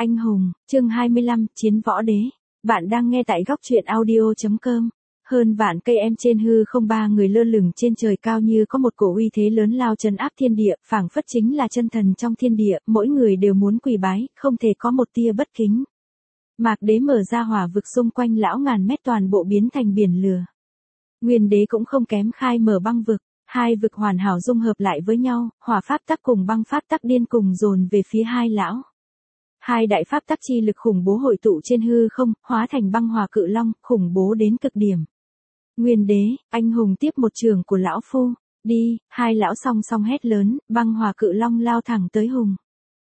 Anh hùng, chương 25, Chiến võ đế. Bạn đang nghe tại góc truyện audio.com. Hơn vạn cây em trên hư không, ba người lơ lửng trên trời cao như có một cổ uy thế lớn lao trấn áp thiên địa, phảng phất chính là chân thần trong thiên địa, mỗi người đều muốn quỳ bái, không thể có một tia bất kính. Mạc đế mở ra hỏa vực xung quanh lão ngàn mét toàn bộ biến thành biển lửa. Nguyên đế cũng không kém, khai mở băng vực. Hai vực hoàn hảo dung hợp lại với nhau, hỏa pháp tắc cùng băng pháp tắc điên cùng dồn về phía hai lão. Hai đại pháp tắc chi lực khủng bố hội tụ trên hư không, hóa thành băng hỏa cự long, khủng bố đến cực điểm. Nguyên đế, anh hùng tiếp một trường của lão phu, đi, hai lão song song hét lớn, băng hỏa cự long lao thẳng tới hùng.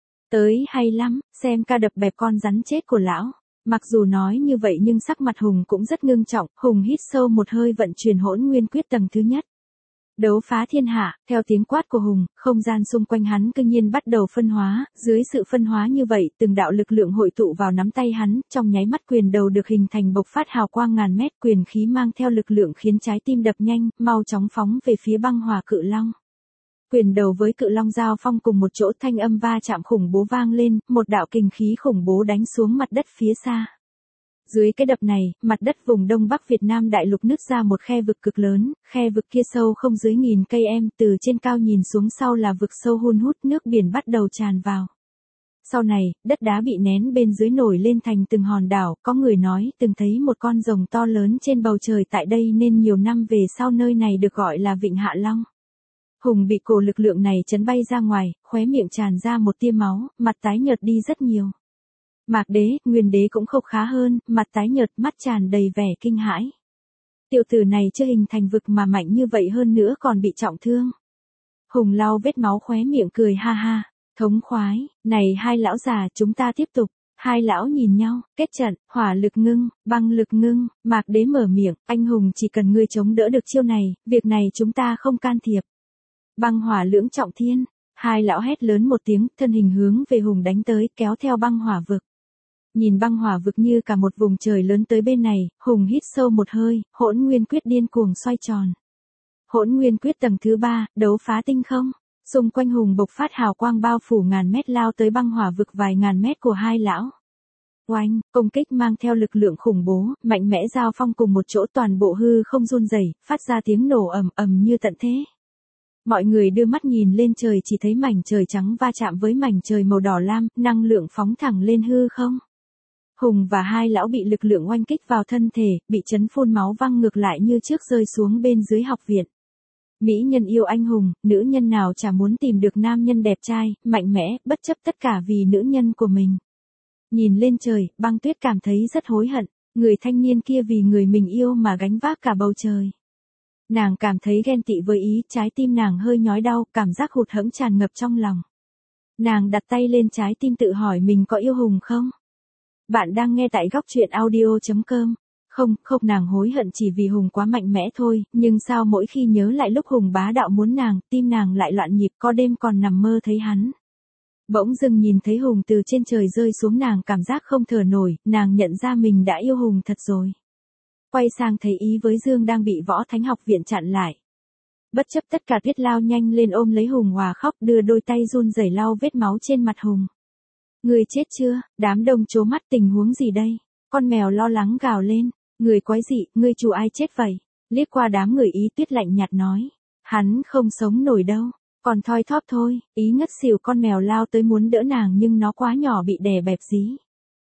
Tới hay lắm, xem ca đập bẹp con rắn chết của lão. Mặc dù nói như vậy nhưng sắc mặt hùng cũng rất ngưng trọng, hùng hít sâu một hơi vận chuyển hỗn nguyên quyết tầng thứ nhất. Đấu phá thiên hạ, theo tiếng quát của hùng, không gian xung quanh hắn cương nhiên bắt đầu phân hóa, dưới sự phân hóa như vậy, từng đạo lực lượng hội tụ vào nắm tay hắn, trong nháy mắt quyền đầu được hình thành bộc phát hào quang ngàn mét, quyền khí mang theo lực lượng khiến trái tim đập nhanh, mau chóng phóng về phía băng hỏa cự long. Quyền đầu với cự long giao phong cùng một chỗ, thanh âm va chạm khủng bố vang lên, một đạo kình khí khủng bố đánh xuống mặt đất phía xa. Dưới cái đập này, mặt đất vùng Đông Bắc Việt Nam đại lục nứt ra một khe vực cực lớn, khe vực kia sâu không dưới 1000 cây em, từ trên cao nhìn xuống sau là vực sâu hun hút, nước biển bắt đầu tràn vào. Sau này, đất đá bị nén bên dưới nổi lên thành từng hòn đảo, có người nói từng thấy một con rồng to lớn trên bầu trời tại đây nên nhiều năm về sau nơi này được gọi là Vịnh Hạ Long. Hùng bị cổ lực lượng này chấn bay ra ngoài, khóe miệng tràn ra một tia máu, mặt tái nhợt đi rất nhiều. Mạc đế, Nguyên đế cũng không khá hơn, mặt tái nhợt, mắt tràn đầy vẻ kinh hãi. Tiểu tử này chưa hình thành vực mà mạnh như vậy, hơn nữa còn bị trọng thương. Hùng lau vết máu khóe miệng cười ha ha, thống khoái, này hai lão già, chúng ta tiếp tục. Hai lão nhìn nhau, kết trận, hỏa lực ngưng, băng lực ngưng, Mạc đế mở miệng, anh hùng chỉ cần ngươi chống đỡ được chiêu này, việc này chúng ta không can thiệp. Băng hỏa lưỡng trọng thiên, hai lão hét lớn một tiếng, thân hình hướng về hùng đánh tới, kéo theo băng hỏa vực. Nhìn băng hỏa vực như cả một vùng trời lớn tới bên này, hùng hít sâu một hơi, hỗn nguyên quyết điên cuồng xoay tròn. Hỗn nguyên quyết tầng thứ 3, đấu phá tinh không. Xung quanh hùng bộc phát hào quang bao phủ ngàn mét lao tới băng hỏa vực vài ngàn mét của hai lão. Oanh, công kích mang theo lực lượng khủng bố, mạnh mẽ giao phong cùng một chỗ, toàn bộ hư không run rẩy, phát ra tiếng nổ ầm ầm như tận thế. Mọi người đưa mắt nhìn lên trời, chỉ thấy mảnh trời trắng va chạm với mảnh trời màu đỏ lam, năng lượng phóng thẳng lên hư không. Hùng và hai lão bị lực lượng oanh kích vào thân thể, bị chấn phun máu văng ngược lại như trước rơi xuống bên dưới học viện. Mỹ nhân yêu anh hùng, nữ nhân nào chả muốn tìm được nam nhân đẹp trai, mạnh mẽ, bất chấp tất cả vì nữ nhân của mình. Nhìn lên trời, Băng Tuyết cảm thấy rất hối hận, người thanh niên kia vì người mình yêu mà gánh vác cả bầu trời. Nàng cảm thấy ghen tị với ý, trái tim nàng hơi nhói đau, cảm giác hụt hẫng tràn ngập trong lòng. Nàng đặt tay lên trái tim tự hỏi mình có yêu Hùng không? Bạn đang nghe tại góc truyện audio.com. Không, nàng hối hận chỉ vì Hùng quá mạnh mẽ thôi, nhưng sao mỗi khi nhớ lại lúc Hùng bá đạo muốn nàng, tim nàng lại loạn nhịp, có đêm còn nằm mơ thấy hắn. Bỗng dưng nhìn thấy Hùng từ trên trời rơi xuống, nàng cảm giác không thở nổi, nàng nhận ra mình đã yêu Hùng thật rồi. Quay sang thấy Ý với Dương đang bị Võ Thánh học viện chặn lại. Bất chấp tất cả Tuyết lao nhanh lên ôm lấy Hùng hòa khóc, đưa đôi tay run rẩy lau vết máu trên mặt Hùng. Người chết chưa? Đám đông trố mắt, tình huống gì đây? Con mèo lo lắng gào lên. Người quái dị, ngươi chủ ai chết vậy? Liếc qua đám người Ý, Tuyết lạnh nhạt nói. Hắn không sống nổi đâu. Còn thoi thóp thôi. Ý ngất xỉu, con mèo lao tới muốn đỡ nàng nhưng nó quá nhỏ bị đè bẹp dí.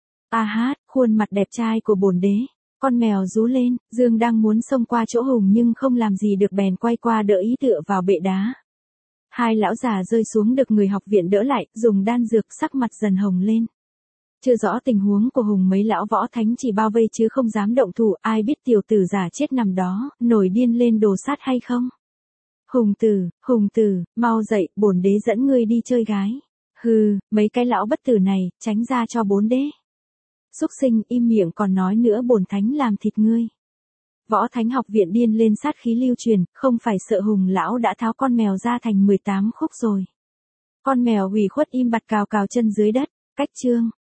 A hát, khuôn mặt đẹp trai của bổn đế. Con mèo rú lên, Dương đang muốn xông qua chỗ Hùng nhưng không làm gì được bèn quay qua đỡ Ý tựa vào bệ đá. Hai lão già rơi xuống được người học viện đỡ lại, dùng đan dược, sắc mặt dần hồng lên. Chưa rõ tình huống của Hùng, mấy lão võ thánh chỉ bao vây chứ không dám động thủ, ai biết tiểu tử giả chết nằm đó, nổi điên lên đồ sát hay không? Hùng tử, mau dậy, bổn đế dẫn ngươi đi chơi gái. Hừ, mấy cái lão bất tử này, tránh ra cho bốn đế. Súc sinh, im miệng, còn nói nữa bổn thánh làm thịt ngươi. Võ Thánh học viện điên lên, sát khí lưu truyền, không phải sợ Hùng lão đã tháo con mèo ra thành 18 khúc rồi. Con mèo ủy khuất im bặt cào cào chân dưới đất, cách chương.